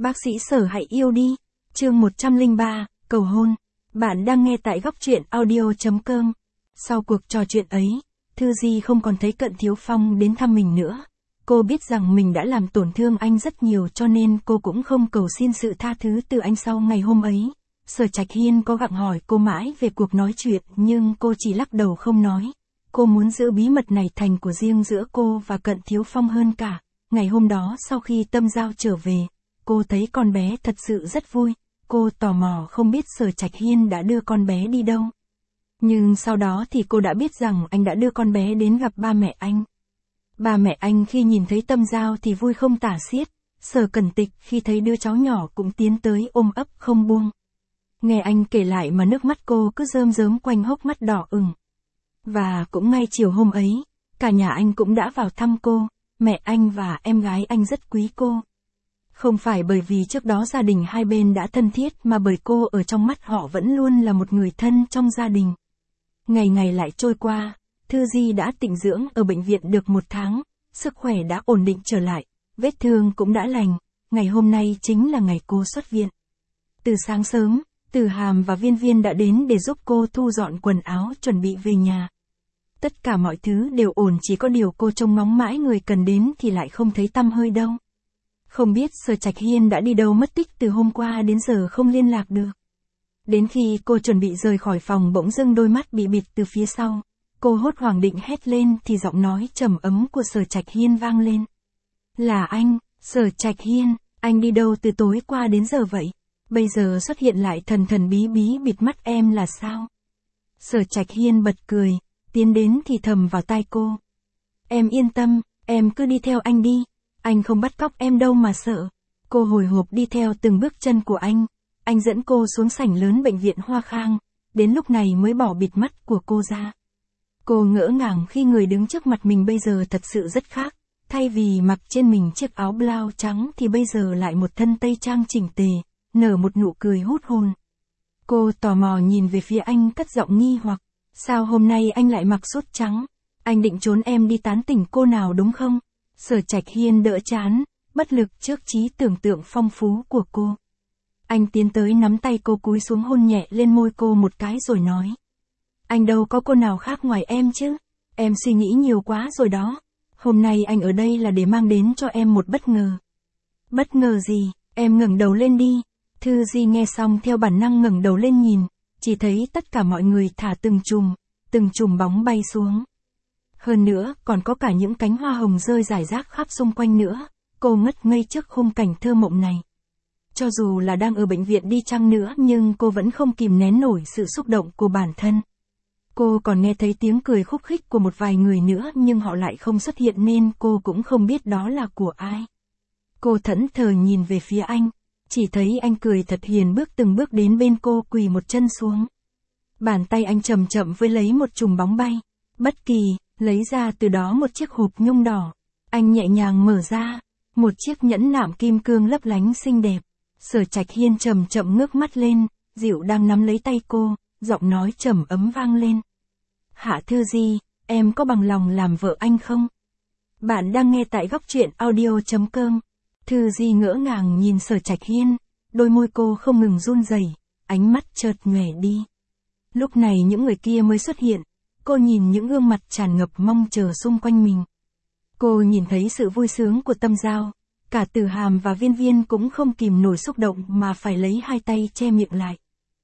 Bác sĩ Sở hãy yêu đi. Chương 103, cầu hôn. Bạn đang nghe tại góc truyện audio.com. Sau cuộc trò chuyện ấy, Thư Di không còn thấy Cận Thiếu Phong đến thăm mình nữa. Cô biết rằng mình đã làm tổn thương anh rất nhiều cho nên cô cũng không cầu xin sự tha thứ từ anh sau ngày hôm ấy. Sở Trạch Hiên có gặng hỏi cô mãi về cuộc nói chuyện nhưng cô chỉ lắc đầu không nói. Cô muốn giữ bí mật này thành của riêng giữa cô và Cận Thiếu Phong hơn cả. Ngày hôm đó sau khi Tâm Giao trở về, cô thấy con bé thật sự rất vui. Cô tò mò không biết Sở Trạch Hiên đã đưa con bé đi đâu. Nhưng sau đó thì cô đã biết rằng anh đã đưa con bé đến gặp ba mẹ anh. Ba mẹ anh khi nhìn thấy Tâm Giao thì vui không tả xiết. Sở Cẩn Tịch khi thấy đứa cháu nhỏ cũng tiến tới ôm ấp không buông. Nghe anh kể lại mà nước mắt cô cứ rơm rớm quanh hốc mắt đỏ ửng. Và cũng ngay chiều hôm ấy, cả nhà anh cũng đã vào thăm cô. Mẹ anh và em gái anh rất quý cô. Không phải bởi vì trước đó gia đình hai bên đã thân thiết mà bởi cô ở trong mắt họ vẫn luôn là một người thân trong gia đình. Ngày ngày lại trôi qua, Thư Di đã tịnh dưỡng ở bệnh viện được 1 tháng, sức khỏe đã ổn định trở lại, vết thương cũng đã lành, ngày hôm nay chính là ngày cô xuất viện. Từ sáng sớm, Từ Hàm và Viên Viên đã đến để giúp cô thu dọn quần áo chuẩn bị về nhà. Tất cả mọi thứ đều ổn, chỉ có điều cô trông ngóng mãi người cần đến thì lại không thấy tăm hơi đâu. Không biết Sở Trạch Hiên đã đi đâu mất tích từ hôm qua đến giờ không liên lạc được. Đến khi cô chuẩn bị rời khỏi phòng bỗng dưng đôi mắt bị bịt từ phía sau. Cô hốt hoảng định hét lên thì giọng nói trầm ấm của Sở Trạch Hiên vang lên. Là anh, Sở Trạch Hiên, anh đi đâu từ tối qua đến giờ vậy? Bây giờ xuất hiện lại thần thần bí bí bịt mắt em là sao? Sở Trạch Hiên bật cười, tiến đến thì thầm vào tai cô. Em yên tâm, em cứ đi theo anh đi. Anh không bắt cóc em đâu mà sợ. Cô hồi hộp đi theo từng bước chân của anh. Anh dẫn cô xuống sảnh lớn bệnh viện Hoa Khang. Đến lúc này mới bỏ bịt mắt của cô ra. Cô ngỡ ngàng khi người đứng trước mặt mình bây giờ thật sự rất khác. Thay vì mặc trên mình chiếc áo blau trắng thì bây giờ lại một thân tây trang chỉnh tề, nở một nụ cười hút hồn. Cô tò mò nhìn về phía anh cất giọng nghi hoặc. Sao hôm nay anh lại mặc sút trắng? Anh định trốn em đi tán tỉnh cô nào đúng không? Sở Trạch Hiên đỡ chán, bất lực trước trí tưởng tượng phong phú của cô. Anh tiến tới nắm tay cô cúi xuống hôn nhẹ lên môi cô một cái rồi nói. Anh đâu có cô nào khác ngoài em chứ? Em suy nghĩ nhiều quá rồi đó. Hôm nay anh ở đây là để mang đến cho em một bất ngờ. Bất ngờ gì? Em ngẩng đầu lên đi. Thư Di nghe xong theo bản năng ngẩng đầu lên nhìn, chỉ thấy tất cả mọi người thả từng chùm bóng bay xuống. Hơn nữa, còn có cả những cánh hoa hồng rơi rải rác khắp xung quanh nữa. Cô ngất ngây trước khung cảnh thơ mộng này. Cho dù là đang ở bệnh viện đi chăng nữa nhưng cô vẫn không kìm nén nổi sự xúc động của bản thân. Cô còn nghe thấy tiếng cười khúc khích của một vài người nữa nhưng họ lại không xuất hiện nên cô cũng không biết đó là của ai. Cô thẫn thờ nhìn về phía anh, chỉ thấy anh cười thật hiền bước từng bước đến bên cô quỳ một chân xuống. Bàn tay anh chậm chậm với lấy một chùm bóng bay, bất kỳ, lấy ra từ đó một chiếc hộp nhung đỏ. Anh nhẹ nhàng mở ra, một chiếc nhẫn nạm kim cương lấp lánh xinh đẹp. Sở Trạch Hiên chậm chậm ngước mắt lên, dịu đang nắm lấy tay cô, giọng nói trầm ấm vang lên. Hạ Thư Di, em có bằng lòng làm vợ anh không? Bạn đang nghe tại góc truyện audio.com. Thư Di ngỡ ngàng nhìn Sở Trạch Hiên, đôi môi cô không ngừng run rẩy, ánh mắt chợt nhòe đi. Lúc này những người kia mới xuất hiện, cô nhìn những gương mặt tràn ngập mong chờ xung quanh mình. Cô nhìn thấy sự vui sướng của Tâm Giao, cả Từ Hàm và Viên Viên cũng không kìm nổi xúc động mà phải lấy hai tay che miệng lại.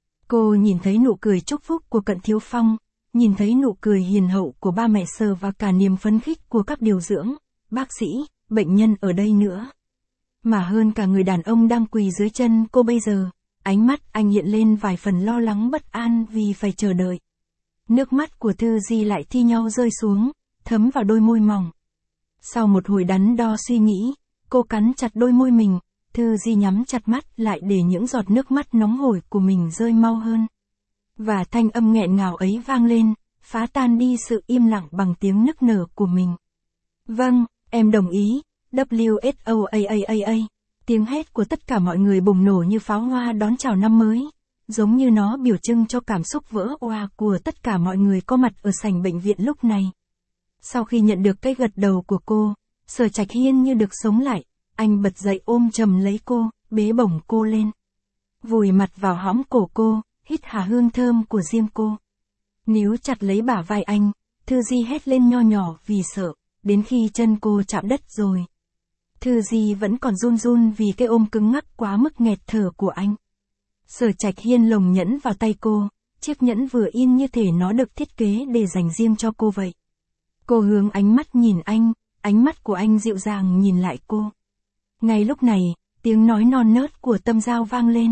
Cô nhìn thấy nụ cười chúc phúc của Cận Thiếu Phong, nhìn thấy nụ cười hiền hậu của ba mẹ Sở và cả niềm phấn khích của các điều dưỡng, bác sĩ, bệnh nhân ở đây nữa. Mà hơn cả người đàn ông đang quỳ dưới chân cô bây giờ, ánh mắt anh hiện lên vài phần lo lắng bất an vì phải chờ đợi. Nước mắt của Thư Di lại thi nhau rơi xuống, thấm vào đôi môi mỏng. Sau một hồi đắn đo suy nghĩ, cô cắn chặt đôi môi mình, Thư Di nhắm chặt mắt lại để những giọt nước mắt nóng hổi của mình rơi mau hơn. Và thanh âm nghẹn ngào ấy vang lên, phá tan đi sự im lặng bằng tiếng nức nở của mình. Vâng, em đồng ý, WSOAAAA. Tiếng hét của tất cả mọi người bùng nổ như pháo hoa đón chào năm mới, giống như nó biểu trưng cho cảm xúc vỡ òa của tất cả mọi người có mặt ở sảnh bệnh viện lúc này. Sau khi nhận được cái gật đầu của cô, Sở Trạch Hiên như được sống lại, anh bật dậy ôm chầm lấy cô, bế bổng cô lên. Vùi mặt vào hõm cổ cô, hít hà hương thơm của riêng cô. Níu chặt lấy bả vai anh, Thư Di hét lên nho nhỏ vì sợ, đến khi chân cô chạm đất rồi. Thư Di vẫn còn run run vì cái ôm cứng ngắc quá mức nghẹt thở của anh. Sở Trạch Hiên lồng nhẫn vào tay cô, chiếc nhẫn vừa in như thể nó được thiết kế để dành riêng cho cô vậy. Cô hướng ánh mắt nhìn anh, ánh mắt của anh dịu dàng nhìn lại cô. Ngay lúc này, tiếng nói non nớt của Tâm Giao vang lên.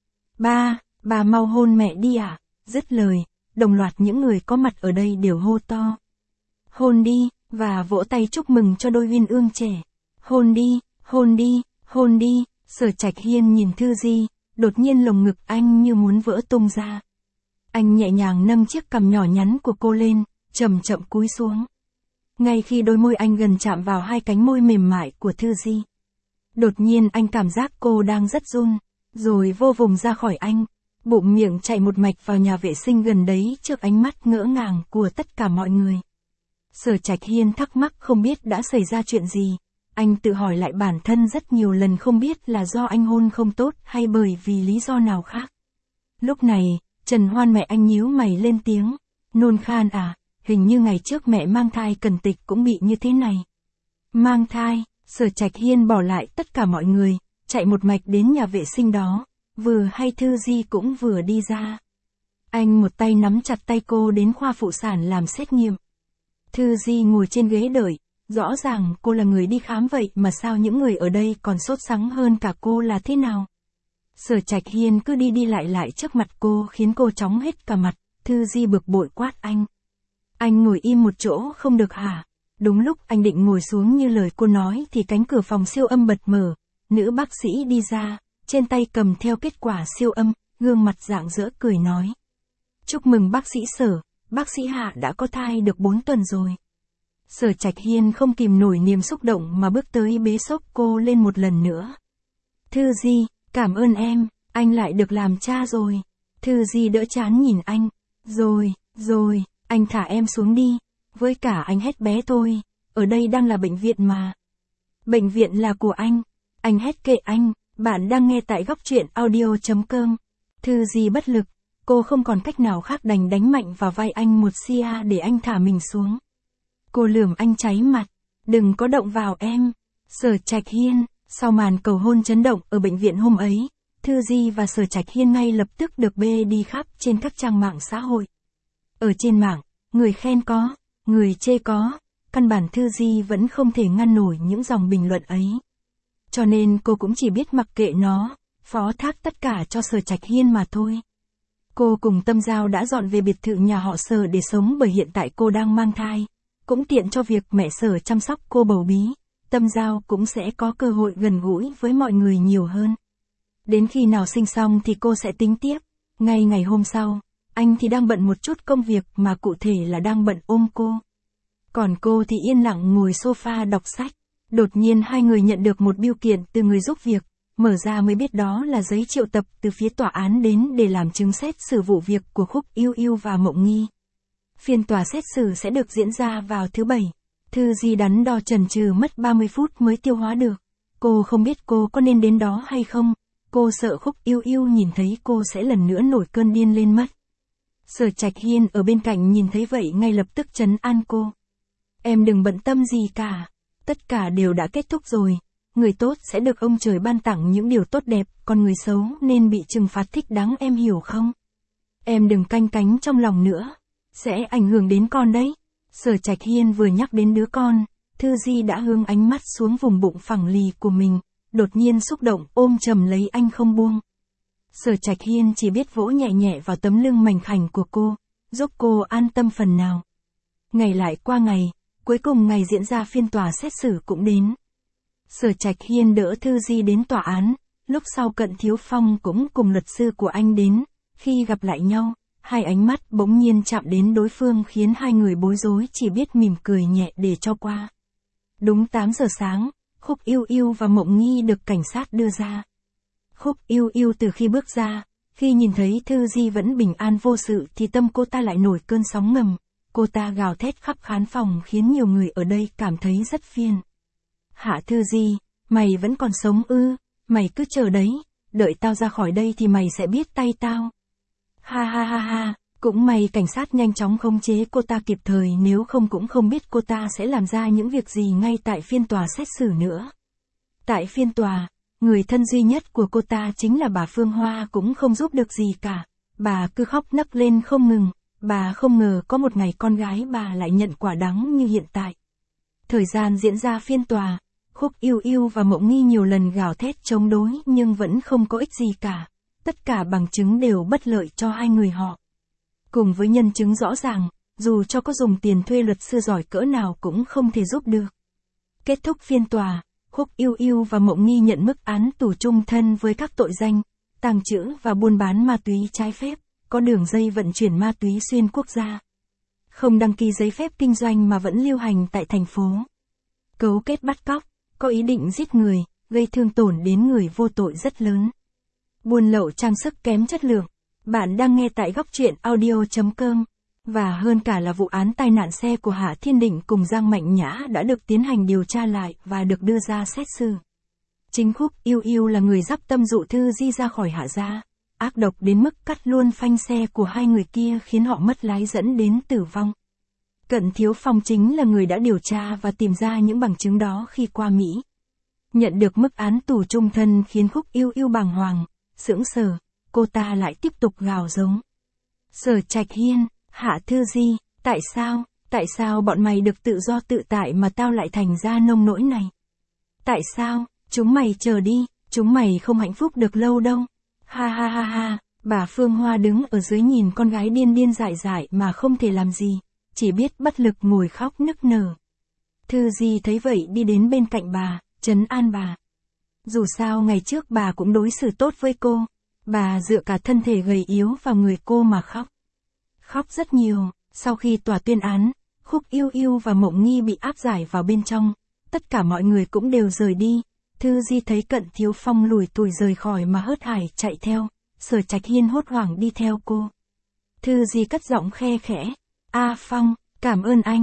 Bà mau hôn mẹ đi à? Dứt lời, đồng loạt những người có mặt ở đây đều hô to. Hôn đi, và vỗ tay chúc mừng cho đôi uyên ương trẻ. Hôn đi, hôn đi, hôn đi. Sở Trạch Hiên nhìn Thư Di, đột nhiên lồng ngực anh như muốn vỡ tung ra. Anh nhẹ nhàng nâng chiếc cằm nhỏ nhắn của cô lên, chậm chậm cúi xuống. Ngay khi đôi môi anh gần chạm vào hai cánh môi mềm mại của Thư Di, đột nhiên anh cảm giác cô đang rất run, rồi vô vùng ra khỏi anh, bụng miệng chạy một mạch vào nhà vệ sinh gần đấy trước ánh mắt ngỡ ngàng của tất cả mọi người. Sở Trạch Hiên thắc mắc không biết đã xảy ra chuyện gì, anh tự hỏi lại bản thân rất nhiều lần không biết là do anh hôn không tốt hay bởi vì lý do nào khác. Lúc này, Trần Hoan mẹ anh nhíu mày lên tiếng, nôn khan à, hình như ngày trước mẹ mang thai Cần Tịch cũng bị như thế này. Mang thai, Sở Trạch Hiên bỏ lại tất cả mọi người, chạy một mạch đến nhà vệ sinh đó, vừa hay Thư Di cũng vừa đi ra. Anh một tay nắm chặt tay cô đến khoa phụ sản làm xét nghiệm. Thư Di ngồi trên ghế đợi, rõ ràng cô là người đi khám vậy mà sao những người ở đây còn sốt sắng hơn cả cô là thế nào? Sở Trạch Hiên cứ đi lại trước mặt cô khiến cô chóng hết cả mặt, Thư Di bực bội quát anh. Anh ngồi im một chỗ không được hả? Đúng lúc anh định ngồi xuống như lời cô nói thì cánh cửa phòng siêu âm bật mở, nữ bác sĩ đi ra, trên tay cầm theo kết quả siêu âm, gương mặt rạng rỡ cười nói. Chúc mừng bác sĩ Sở, bác sĩ Hạ đã có thai được 4 tuần rồi. Sở Trạch Hiên không kìm nổi niềm xúc động mà bước tới bế xốc cô lên một lần nữa. Thư Di, cảm ơn em, anh lại được làm cha rồi. Thư Di đỡ chán nhìn anh. Rồi, anh thả em xuống đi. Với cả anh hét bé thôi, ở đây đang là bệnh viện mà. Bệnh viện là của anh hét kệ anh, bạn đang nghe tại góc truyện audio.com. Thư Di bất lực, cô không còn cách nào khác đành đánh mạnh vào vai anh một xia để anh thả mình xuống. Cô lườm anh cháy mặt, đừng có động vào em. Sở Trạch Hiên, sau màn cầu hôn chấn động ở bệnh viện hôm ấy, Thư Di và Sở Trạch Hiên ngay lập tức được bê đi khắp trên các trang mạng xã hội. Ở trên mạng, người khen có, người chê có, căn bản Thư Di vẫn không thể ngăn nổi những dòng bình luận ấy. Cho nên cô cũng chỉ biết mặc kệ nó, phó thác tất cả cho Sở Trạch Hiên mà thôi. Cô cùng Tâm Giao đã dọn về biệt thự nhà họ Sở để sống bởi hiện tại cô đang mang thai, cũng tiện cho việc mẹ Sở chăm sóc cô bầu bí, Tâm Giao cũng sẽ có cơ hội gần gũi với mọi người nhiều hơn. Đến khi nào sinh xong thì cô sẽ tính tiếp. Ngay ngày hôm sau, anh thì đang bận một chút công việc mà cụ thể là đang bận ôm cô. Còn cô thì yên lặng ngồi sofa đọc sách. Đột nhiên hai người nhận được một bưu kiện từ người giúp việc, mở ra mới biết đó là giấy triệu tập từ phía tòa án đến để làm chứng xét xử vụ việc của Khúc Yêu Yêu và Mộng Nghi. Phiên tòa xét xử sẽ được diễn ra vào thứ Bảy. Thư Di đắn đo chần chừ mất 30 phút mới tiêu hóa được. Cô không biết cô có nên đến đó hay không. Cô sợ Khúc Yêu Yêu nhìn thấy cô sẽ lần nữa nổi cơn điên lên mất. Sở Trạch Hiên ở bên cạnh nhìn thấy vậy ngay lập tức trấn an cô. Em đừng bận tâm gì cả. Tất cả đều đã kết thúc rồi. Người tốt sẽ được ông trời ban tặng những điều tốt đẹp, còn người xấu nên bị trừng phạt thích đáng, em hiểu không? Em đừng canh cánh trong lòng nữa. Sẽ ảnh hưởng đến con đấy. Sở Trạch Hiên vừa nhắc đến đứa con, Thư Di đã hướng ánh mắt xuống vùng bụng phẳng lì của mình, đột nhiên xúc động ôm chầm lấy anh không buông. Sở Trạch Hiên chỉ biết vỗ nhẹ nhẹ vào tấm lưng mảnh khảnh của cô, giúp cô an tâm phần nào. Ngày lại qua ngày, cuối cùng ngày diễn ra phiên tòa xét xử cũng đến. Sở Trạch Hiên đỡ Thư Di đến tòa án, lúc sau Cận Thiếu Phong cũng cùng luật sư của anh đến, khi gặp lại nhau, hai ánh mắt bỗng nhiên chạm đến đối phương khiến hai người bối rối chỉ biết mỉm cười nhẹ để cho qua. Đúng 8 giờ sáng, Khúc Yêu Yêu và Mộng Nghi được cảnh sát đưa ra. Khúc Yêu Yêu từ khi bước ra, khi nhìn thấy Thư Di vẫn bình an vô sự thì tâm cô ta lại nổi cơn sóng ngầm. Cô ta gào thét khắp khán phòng khiến nhiều người ở đây cảm thấy rất phiền. Hạ Thư Di, mày vẫn còn sống ư? Mày cứ chờ đấy, đợi tao ra khỏi đây thì mày sẽ biết tay tao. Ha ha ha ha, cũng may cảnh sát nhanh chóng khống chế cô ta kịp thời, nếu không cũng không biết cô ta sẽ làm ra những việc gì ngay tại phiên tòa xét xử nữa. Tại phiên tòa, người thân duy nhất của cô ta chính là bà Phương Hoa cũng không giúp được gì cả. Bà cứ khóc nấc lên không ngừng, bà không ngờ có một ngày con gái bà lại nhận quả đắng như hiện tại. Thời gian diễn ra phiên tòa, Khúc Yêu Yêu và Mộng Nghi nhiều lần gào thét chống đối nhưng vẫn không có ích gì cả. Tất cả bằng chứng đều bất lợi cho hai người họ. Cùng với nhân chứng rõ ràng, dù cho có dùng tiền thuê luật sư giỏi cỡ nào cũng không thể giúp được. Kết thúc phiên tòa, Khúc Yêu Yêu và Mộng Nghi nhận mức án tù chung thân với các tội danh tàng trữ và buôn bán ma túy trái phép, có đường dây vận chuyển ma túy xuyên quốc gia, không đăng ký giấy phép kinh doanh mà vẫn lưu hành tại thành phố, cấu kết bắt cóc, có ý định giết người, gây thương tổn đến người vô tội rất lớn, buôn lậu trang sức kém chất lượng. Bạn đang nghe tại góc truyện audio.com. Và hơn cả là vụ án tai nạn xe của Hạ Thiên Định cùng Giang Mạnh Nhã đã được tiến hành điều tra lại và được đưa ra xét xử. Chính Khúc Yêu Yêu là người dắp tâm dụ Thư Di ra khỏi Hạ gia, ác độc đến mức cắt luôn phanh xe của hai người kia khiến họ mất lái dẫn đến tử vong. Cận Thiếu Phong chính là người đã điều tra và tìm ra những bằng chứng đó khi qua Mỹ. Nhận được mức án tù chung thân khiến Khúc Yêu Yêu bàng hoàng, sững sờ, cô ta lại tiếp tục gào giống. Sở Trạch Hiên, Hạ Thư Di, tại sao bọn mày được tự do tự tại mà tao lại thành ra nông nỗi này? Tại sao, chúng mày chờ đi, chúng mày không hạnh phúc được lâu đâu. Ha ha ha ha, bà Phương Hoa đứng ở dưới nhìn con gái điên điên dại dại mà không thể làm gì, chỉ biết bất lực ngồi khóc nức nở. Thư Di thấy vậy đi đến bên cạnh bà, trấn an bà. Dù sao ngày trước bà cũng đối xử tốt với cô, bà dựa cả thân thể gầy yếu vào người cô mà khóc. Khóc rất nhiều. Sau khi tòa tuyên án, Khúc Yêu Yêu và Mộng Nghi bị áp giải vào bên trong, tất cả mọi người cũng đều rời đi. Thư Di thấy Cận Thiếu Phong lủi thủi rời khỏi mà hớt hải chạy theo, Sở Trạch Hiên hốt hoảng đi theo cô. Thư Di cất giọng khe khẽ, Phong, cảm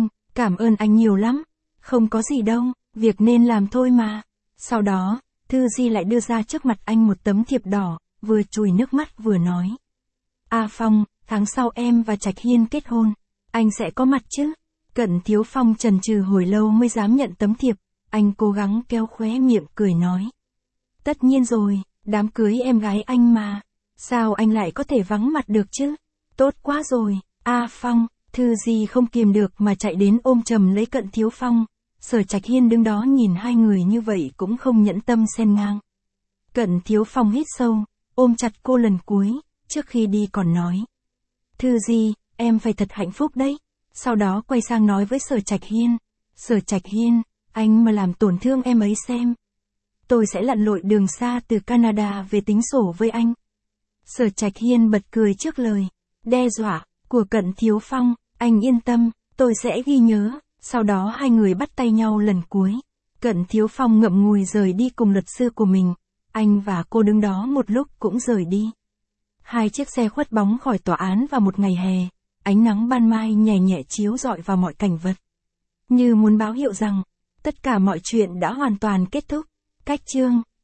ơn anh nhiều lắm, không có gì đâu, việc nên làm thôi mà. Sau đó, Thư Di lại đưa ra trước mặt anh một tấm thiệp đỏ, vừa chùi nước mắt vừa nói. Phong, tháng sau em và Trạch Hiên kết hôn, anh sẽ có mặt chứ? Cận Thiếu Phong chần chừ hồi lâu mới dám nhận tấm thiệp, anh cố gắng kéo khóe miệng cười nói. Tất nhiên rồi, đám cưới em gái anh mà, sao anh lại có thể vắng mặt được chứ? Tốt quá rồi, Phong, Thư Di không kìm được mà chạy đến ôm chầm lấy Cận Thiếu Phong. Sở Trạch Hiên đứng đó nhìn hai người như vậy cũng không nhẫn tâm xen ngang. Cận Thiếu Phong hít sâu, ôm chặt cô lần cuối, trước khi đi còn nói. Thư Di, em phải thật hạnh phúc đấy. Sau đó quay sang nói với Sở Trạch Hiên. Sở Trạch Hiên, anh mà làm tổn thương em ấy xem. Tôi sẽ lặn lội đường xa từ Canada về tính sổ với anh. Sở Trạch Hiên bật cười trước lời đe dọa của Cận Thiếu Phong. Anh yên tâm, tôi sẽ ghi nhớ. Sau đó hai người bắt tay nhau lần cuối. Cận Thiếu Phong ngậm ngùi rời đi cùng luật sư của mình. Anh và cô đứng đó một lúc cũng rời đi. Hai chiếc xe khuất bóng khỏi tòa án vào một ngày hè, ánh nắng ban mai nhẹ nhẹ chiếu rọi vào mọi cảnh vật. Như muốn báo hiệu rằng, tất cả mọi chuyện đã hoàn toàn kết thúc. Cách chương